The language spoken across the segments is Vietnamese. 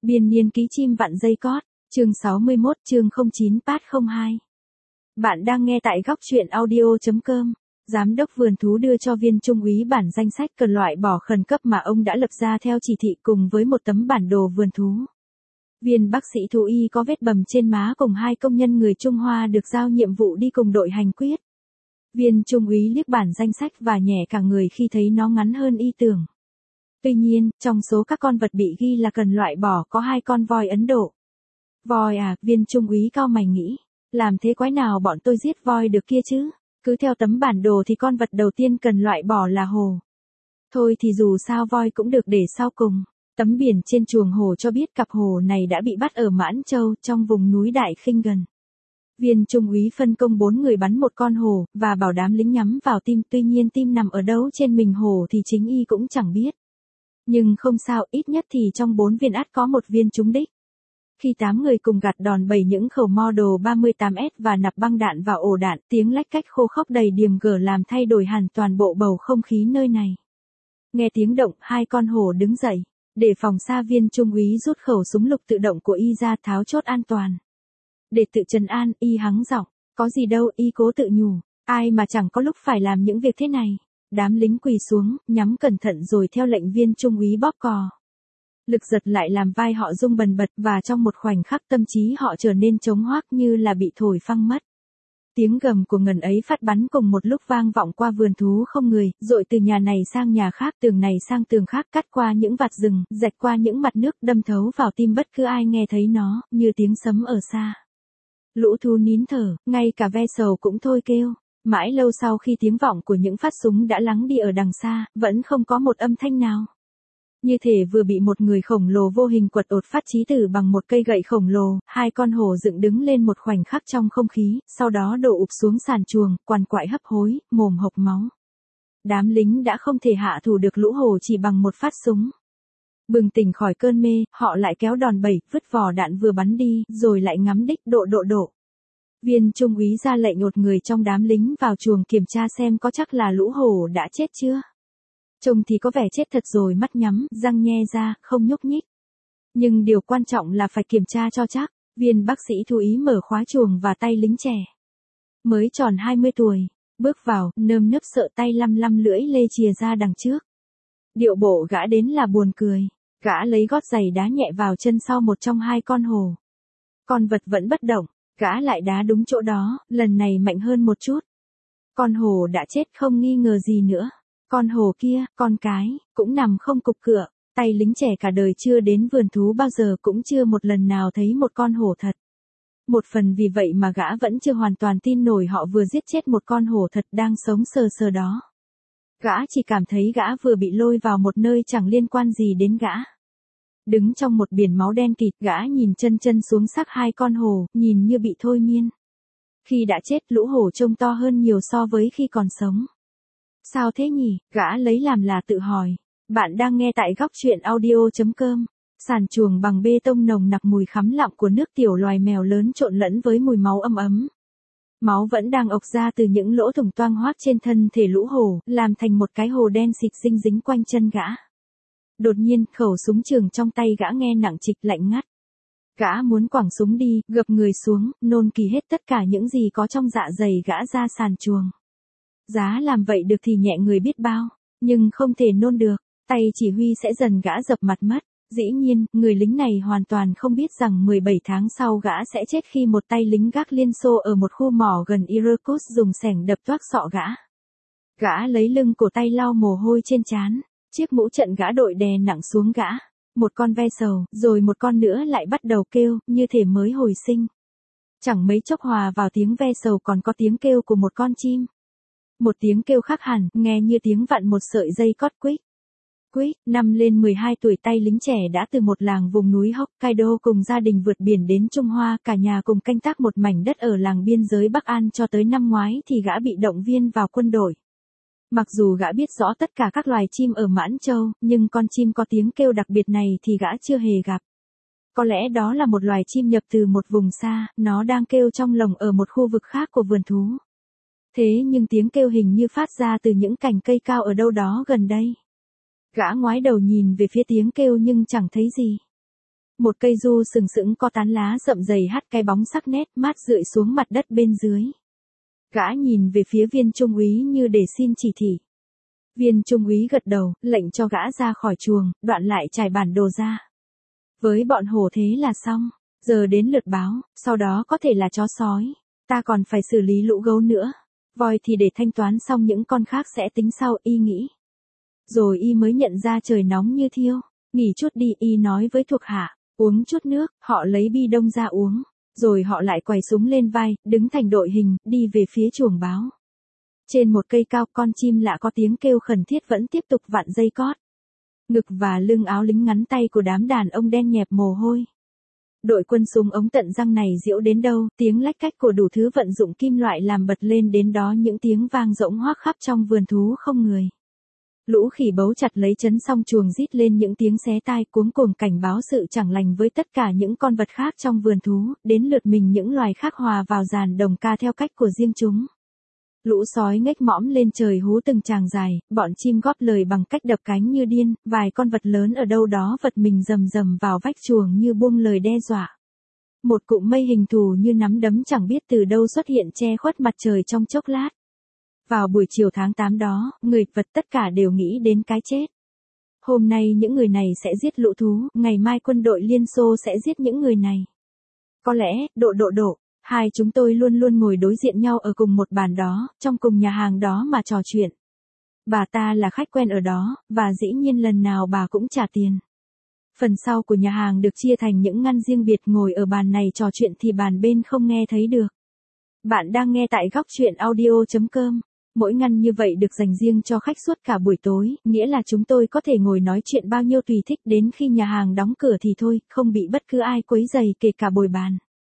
Biên niên ký chim vặn dây cót, chương 61 chương 09 Part 02. Bạn đang nghe tại góc truyện audio.com. Giám đốc vườn thú đưa cho viên trung úy bản danh sách cần loại bỏ khẩn cấp mà ông đã lập ra theo chỉ thị cùng với một tấm bản đồ vườn thú. Viên bác sĩ thú y có vết bầm trên má cùng hai công nhân người Trung Hoa được giao nhiệm vụ đi cùng đội hành quyết. Viên trung úy liếc bản danh sách và nhẹ cả người khi thấy nó ngắn hơn y tưởng. Tuy nhiên, trong số các con vật bị ghi là cần loại bỏ có 2 con voi Ấn Độ. Voi à, viên trung úy cao mày nghĩ, làm thế quái nào bọn tôi giết voi được kia chứ? Cứ theo tấm bản đồ thì con vật đầu tiên cần loại bỏ là hổ. Thôi thì dù sao voi cũng được để sau cùng. Tấm biển trên chuồng hổ cho biết cặp hổ này đã bị bắt ở Mãn Châu trong vùng núi Đại Khinh gần. Viên trung úy phân công 4 người bắn một con hổ và bảo đám lính nhắm vào tim, tuy nhiên tim nằm ở đâu trên mình hổ thì chính y cũng chẳng biết. Nhưng không sao, ít nhất thì trong 4 viên ắt có một viên trúng đích. Khi 8 người cùng gạt đòn bẩy những khẩu Model 38S và nạp băng đạn vào ổ đạn, tiếng lách cách khô khốc đầy điềm gở làm thay đổi hẳn toàn bộ bầu không khí nơi này. Nghe tiếng động, 2 con hổ đứng dậy. Để phòng xa, viên trung úy rút khẩu súng lục tự động của y ra tháo chốt an toàn. Để tự trấn an, y hắng giọng, có gì đâu, y cố tự nhủ, ai mà chẳng có lúc phải làm những việc thế này. Đám lính quỳ xuống, nhắm cẩn thận rồi theo lệnh viên trung úy bóp cò. Lực giật lại làm vai họ rung bần bật và trong một khoảnh khắc tâm trí họ trở nên trống hoác như là bị thổi phăng mất. Tiếng gầm của ngần ấy phát bắn cùng một lúc vang vọng qua vườn thú không người, dội từ nhà này sang nhà khác, tường này sang tường khác, cắt qua những vạt rừng, rạch qua những mặt nước, đâm thấu vào tim bất cứ ai nghe thấy nó, như tiếng sấm ở xa. Lũ thú nín thở, ngay cả ve sầu cũng thôi kêu. Mãi lâu sau khi tiếng vọng của những phát súng đã lắng đi ở đằng xa, vẫn không có một âm thanh nào. Như thể vừa bị một người khổng lồ vô hình quật ột phát chí tử bằng một cây gậy khổng lồ, 2 con hổ dựng đứng lên một khoảnh khắc trong không khí, sau đó đổ ụp xuống sàn chuồng, quằn quại hấp hối, mồm hộc máu. Đám lính đã không thể hạ thủ được lũ hổ chỉ bằng một phát súng. Bừng tỉnh khỏi cơn mê, họ lại kéo đòn bẩy, vứt vỏ đạn vừa bắn đi, rồi lại ngắm đích độ. Viên trung úy ra lệnh một người trong đám lính vào chuồng kiểm tra xem có chắc là lũ hổ đã chết chưa. Trông thì có vẻ chết thật rồi, mắt nhắm, răng nhe ra, không nhúc nhích. Nhưng điều quan trọng là phải kiểm tra cho chắc. Viên bác sĩ thú y mở khóa chuồng và tay lính trẻ. Mới tròn 20 tuổi, bước vào, nơm nớp sợ tay lăm lưỡi lê chìa ra đằng trước. Điệu bộ gã đến là buồn cười. Gã lấy gót giày đá nhẹ vào chân sau một trong 2 con hổ. Con vật vẫn bất động. Gã lại đá đúng chỗ đó, lần này mạnh hơn một chút. Con hổ đã chết không nghi ngờ gì nữa. Con hổ kia, con cái, cũng nằm không cục cựa. Tay lính trẻ cả đời chưa đến vườn thú bao giờ cũng chưa một lần nào thấy một con hổ thật. Một phần vì vậy mà gã vẫn chưa hoàn toàn tin nổi họ vừa giết chết một con hổ thật đang sống sờ đó. Gã chỉ cảm thấy gã vừa bị lôi vào một nơi chẳng liên quan gì đến gã. Đứng trong một biển máu đen kịt, gã nhìn chân xuống xác 2 con hổ, nhìn như bị thôi miên. Khi đã chết, lũ hổ trông to hơn nhiều so với khi còn sống. Sao thế nhỉ? Gã lấy làm là tự hỏi. Bạn đang nghe tại góc truyện audio.com. Sàn chuồng bằng bê tông nồng nặc mùi khắm lặng của nước tiểu loài mèo lớn trộn lẫn với mùi máu ấm. Máu vẫn đang ộc ra từ những lỗ thủng toang hoác trên thân thể lũ hổ, làm thành một cái hồ đen xịt dính quanh chân gã. Đột nhiên, khẩu súng trường trong tay gã nghe nặng trịch lạnh ngắt. Gã muốn quẳng súng đi, gập người xuống, nôn kỳ hết tất cả những gì có trong dạ dày gã ra sàn chuồng. Giá làm vậy được thì nhẹ người biết bao, nhưng không thể nôn được, tay chỉ huy sẽ dần gã dập mặt mất. Dĩ nhiên, người lính này hoàn toàn không biết rằng 17 tháng sau gã sẽ chết khi một tay lính gác Liên Xô ở một khu mỏ gần Irkutsk dùng xẻng đập toác sọ gã. Gã lấy lưng cổ tay lau mồ hôi trên trán. Chiếc mũ trận gã đội đè nặng xuống gã. Một con ve sầu, rồi một con nữa lại bắt đầu kêu, như thể mới hồi sinh. Chẳng mấy chốc hòa vào tiếng ve sầu còn có tiếng kêu của một con chim. Một tiếng kêu khác hẳn, nghe như tiếng vặn một sợi dây cót quýt. Năm lên 12 tuổi, tay lính trẻ đã từ một làng vùng núi Hokkaido cùng gia đình vượt biển đến Trung Hoa, cả nhà cùng canh tác một mảnh đất ở làng biên giới Bắc An cho tới năm ngoái thì gã bị động viên vào quân đội. Mặc dù gã biết rõ tất cả các loài chim ở Mãn Châu, nhưng con chim có tiếng kêu đặc biệt này thì gã chưa hề gặp. Có lẽ đó là một loài chim nhập từ một vùng xa, nó đang kêu trong lồng ở một khu vực khác của vườn thú. Thế nhưng tiếng kêu hình như phát ra từ những cành cây cao ở đâu đó gần đây. Gã ngoái đầu nhìn về phía tiếng kêu nhưng chẳng thấy gì. Một cây du sừng sững có tán lá rậm rầy hắt cái bóng sắc nét mát rượi xuống mặt đất bên dưới. Gã nhìn về phía viên trung úy như để xin chỉ thị. Viên trung úy gật đầu, lệnh cho gã ra khỏi chuồng, đoạn lại trải bản đồ ra. Với bọn Hồ thế là xong, giờ đến lượt báo, sau đó có thể là chó sói. Ta còn phải xử lý lũ gấu nữa. Voi thì để thanh toán xong những con khác sẽ tính sau, y nghĩ. Rồi y mới nhận ra trời nóng như thiêu. Nghỉ chút đi, y nói với thuộc hạ. Uống chút nước, họ lấy bi đông ra uống. Rồi họ lại quay súng lên vai, đứng thành đội hình, đi về phía chuồng báo. Trên một cây cao, con chim lạ có tiếng kêu khẩn thiết vẫn tiếp tục vặn dây cót. Ngực và lưng áo lính ngắn tay của đám đàn ông đen nhẹp mồ hôi. Đội quân súng ống tận răng này diễu đến đâu, tiếng lách cách của đủ thứ vận dụng kim loại làm bật lên đến đó những tiếng vang rỗng hoác khắp trong vườn thú không người. Lũ khỉ bấu chặt lấy trấn xong chuồng rít lên những tiếng xé tai cuống cuồng cảnh báo sự chẳng lành với tất cả những con vật khác trong vườn thú, đến lượt mình những loài khác hòa vào dàn đồng ca theo cách của riêng chúng. Lũ sói nghếch mõm lên trời hú từng tràng dài, bọn chim góp lời bằng cách đập cánh như điên, vài con vật lớn ở đâu đó vật mình rầm rầm vào vách chuồng như buông lời đe dọa. Một cụm mây hình thù như nắm đấm chẳng biết từ đâu xuất hiện che khuất mặt trời trong chốc lát. Vào buổi chiều tháng 8 đó, người vật tất cả đều nghĩ đến cái chết. Hôm nay những người này sẽ giết lũ thú, ngày mai quân đội Liên Xô sẽ giết những người này. Có lẽ, độ. Hai chúng tôi luôn luôn ngồi đối diện nhau ở cùng một bàn đó, trong cùng nhà hàng đó mà trò chuyện. Bà ta là khách quen ở đó, và dĩ nhiên lần nào bà cũng trả tiền. Phần sau của nhà hàng được chia thành những ngăn riêng biệt, ngồi ở bàn này trò chuyện thì bàn bên không nghe thấy được. Bạn đang nghe tại góc chuyện audio.com. Mỗi ngăn như vậy được dành riêng cho khách suốt cả buổi tối, nghĩa là chúng tôi có thể ngồi nói chuyện bao nhiêu tùy thích đến khi nhà hàng đóng cửa thì thôi, không bị bất cứ ai quấy rầy kể cả bồi bàn.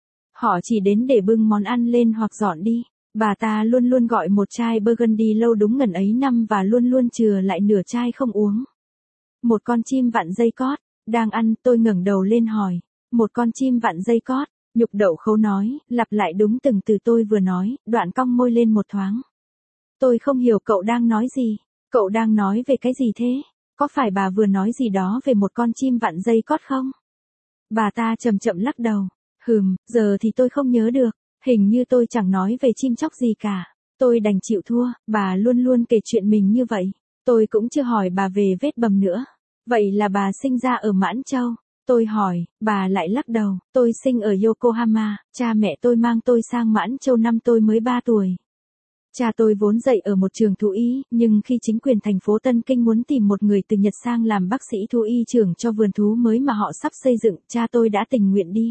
Họ chỉ đến để bưng món ăn lên hoặc dọn đi. Bà ta luôn luôn gọi một chai Burgundy lâu đúng ngần ấy năm và luôn luôn chừa lại nửa chai không uống. Một con chim vặn dây cót. Đang ăn, tôi ngẩng đầu lên hỏi. Một con chim vặn dây cót. Nhục Đậu Khấu nói, lặp lại đúng từng từ tôi vừa nói, đoạn cong môi lên một thoáng. Tôi không hiểu cậu đang nói gì. Cậu đang nói về cái gì thế? Có phải bà vừa nói gì đó về một con chim vặn dây cót không? Bà ta chậm chậm lắc đầu. Giờ thì tôi không nhớ được. Hình như tôi chẳng nói về chim chóc gì cả. Tôi đành chịu thua, bà luôn luôn kể chuyện mình như vậy. Tôi cũng chưa hỏi bà về vết bầm nữa. Vậy là bà sinh ra ở Mãn Châu? Tôi hỏi, bà lại lắc đầu. Tôi sinh ở Yokohama, cha mẹ tôi mang tôi sang Mãn Châu năm tôi mới 3 tuổi. Cha tôi vốn dạy ở một trường thú y, nhưng khi chính quyền thành phố Tân Kinh muốn tìm một người từ Nhật sang làm bác sĩ thú y trưởng cho vườn thú mới mà họ sắp xây dựng, cha tôi đã tình nguyện đi.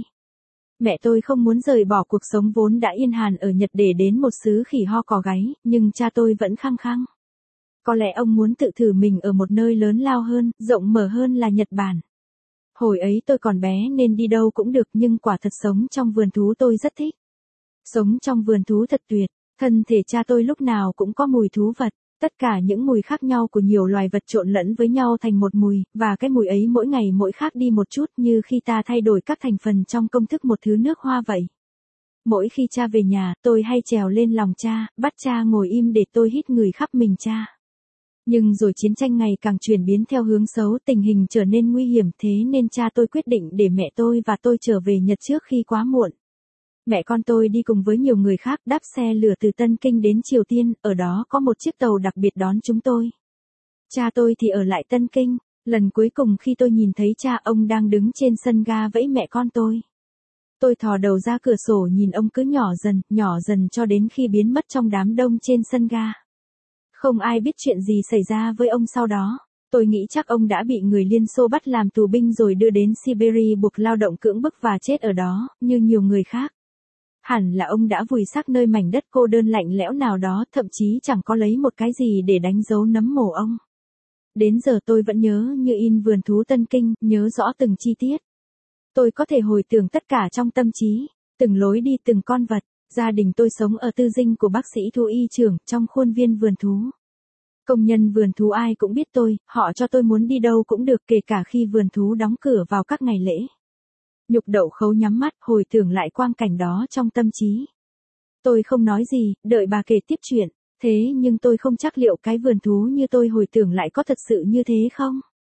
Mẹ tôi không muốn rời bỏ cuộc sống vốn đã yên hàn ở Nhật để đến một xứ khỉ ho cò gáy, nhưng cha tôi vẫn khăng khăng. Có lẽ ông muốn tự thử mình ở một nơi lớn lao hơn, rộng mở hơn là Nhật Bản. Hồi ấy tôi còn bé nên đi đâu cũng được, nhưng quả thật sống trong vườn thú tôi rất thích. Sống trong vườn thú thật tuyệt, thân thể cha tôi lúc nào cũng có mùi thú vật, tất cả những mùi khác nhau của nhiều loài vật trộn lẫn với nhau thành một mùi, và cái mùi ấy mỗi ngày mỗi khác đi một chút, như khi ta thay đổi các thành phần trong công thức một thứ nước hoa vậy. Mỗi khi cha về nhà, tôi hay trèo lên lòng cha, bắt cha ngồi im để tôi hít người khắp mình cha. Nhưng rồi chiến tranh ngày càng chuyển biến theo hướng xấu, tình hình trở nên nguy hiểm, thế nên cha tôi quyết định để mẹ tôi và tôi trở về Nhật trước khi quá muộn. Mẹ con tôi đi cùng với nhiều người khác đáp xe lửa từ Tân Kinh đến Triều Tiên, ở đó có một chiếc tàu đặc biệt đón chúng tôi. Cha tôi thì ở lại Tân Kinh. Lần cuối cùng khi tôi nhìn thấy cha, ông đang đứng trên sân ga vẫy mẹ con tôi. Tôi thò đầu ra cửa sổ nhìn ông cứ nhỏ dần cho đến khi biến mất trong đám đông trên sân ga. Không ai biết chuyện gì xảy ra với ông sau đó. Tôi nghĩ chắc ông đã bị người Liên Xô bắt làm tù binh rồi đưa đến Siberia buộc lao động cưỡng bức và chết ở đó, như nhiều người khác. Hẳn là ông đã vùi xác nơi mảnh đất cô đơn lạnh lẽo nào đó, thậm chí chẳng có lấy một cái gì để đánh dấu nấm mồ ông. Đến giờ tôi vẫn nhớ như in vườn thú Tân Kinh, nhớ rõ từng chi tiết. Tôi có thể hồi tưởng tất cả trong tâm trí, từng lối đi từng con vật. Gia đình tôi sống ở tư dinh của bác sĩ thú y trưởng, trong khuôn viên vườn thú. Công nhân vườn thú ai cũng biết tôi, họ cho tôi muốn đi đâu cũng được, kể cả khi vườn thú đóng cửa vào các ngày lễ. Nhục Đậu Khấu nhắm mắt, hồi tưởng lại quang cảnh đó trong tâm trí. Tôi không nói gì, đợi bà kể tiếp chuyện, thế nhưng tôi không chắc liệu cái vườn thú như tôi hồi tưởng lại có thật sự như thế không?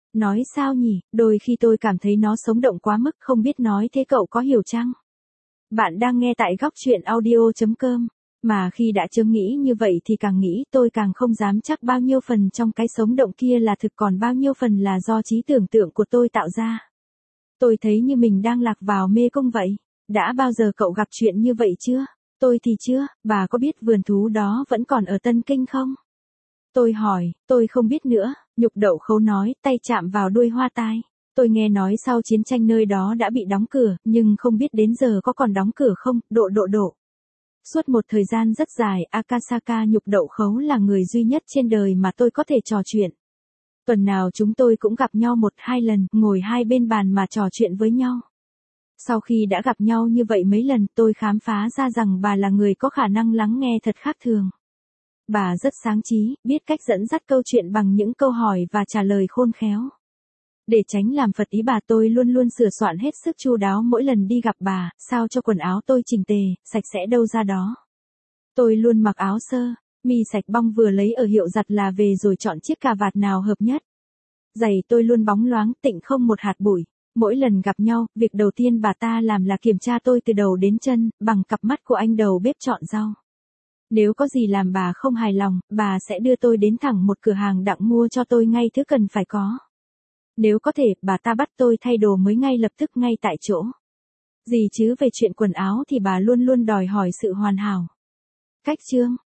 Nói sao nhỉ, đôi khi tôi cảm thấy nó sống động quá mức, không biết nói thế cậu có hiểu chăng? Bạn đang nghe tại góc chuyện audio.com. Mà khi đã chớ nghĩ như vậy thì càng nghĩ tôi càng không dám chắc bao nhiêu phần trong cái sống động kia là thực, còn bao nhiêu phần là do trí tưởng tượng của tôi tạo ra. Tôi thấy như mình đang lạc vào mê cung vậy. Đã bao giờ cậu gặp chuyện như vậy chưa? Tôi thì chưa. Bà có biết vườn thú đó vẫn còn ở Tân Kinh không? Tôi hỏi, tôi không biết nữa. Nhục Đậu Khấu nói, tay chạm vào đuôi hoa tai. Tôi nghe nói sau chiến tranh nơi đó đã bị đóng cửa, nhưng không biết đến giờ có còn đóng cửa không. Độ. Suốt một thời gian rất dài, Akasaka Nhục Đậu Khấu là người duy nhất trên đời mà tôi có thể trò chuyện. Tuần nào chúng tôi cũng gặp nhau 1-2 lần, ngồi hai bên bàn mà trò chuyện với nhau. Sau khi đã gặp nhau như vậy mấy lần, tôi khám phá ra rằng bà là người có khả năng lắng nghe thật khác thường. Bà rất sáng trí, biết cách dẫn dắt câu chuyện bằng những câu hỏi và trả lời khôn khéo. Để tránh làm phật ý bà, tôi luôn luôn sửa soạn hết sức chu đáo mỗi lần đi gặp bà, sao cho quần áo tôi chỉnh tề, sạch sẽ đâu ra đó. Tôi luôn mặc áo sơ, mi sạch bong vừa lấy ở hiệu giặt là về rồi chọn chiếc cà vạt nào hợp nhất. Giày tôi luôn bóng loáng, tịnh không một hạt bụi. Mỗi lần gặp nhau, việc đầu tiên bà ta làm là kiểm tra tôi từ đầu đến chân, bằng cặp mắt của anh đầu bếp chọn rau. Nếu có gì làm bà không hài lòng, bà sẽ đưa tôi đến thẳng một cửa hàng đặng mua cho tôi ngay thứ cần phải có. Nếu có thể, bà ta bắt tôi thay đồ mới ngay lập tức ngay tại chỗ. Gì chứ về chuyện quần áo thì bà luôn luôn đòi hỏi sự hoàn hảo. Cách chương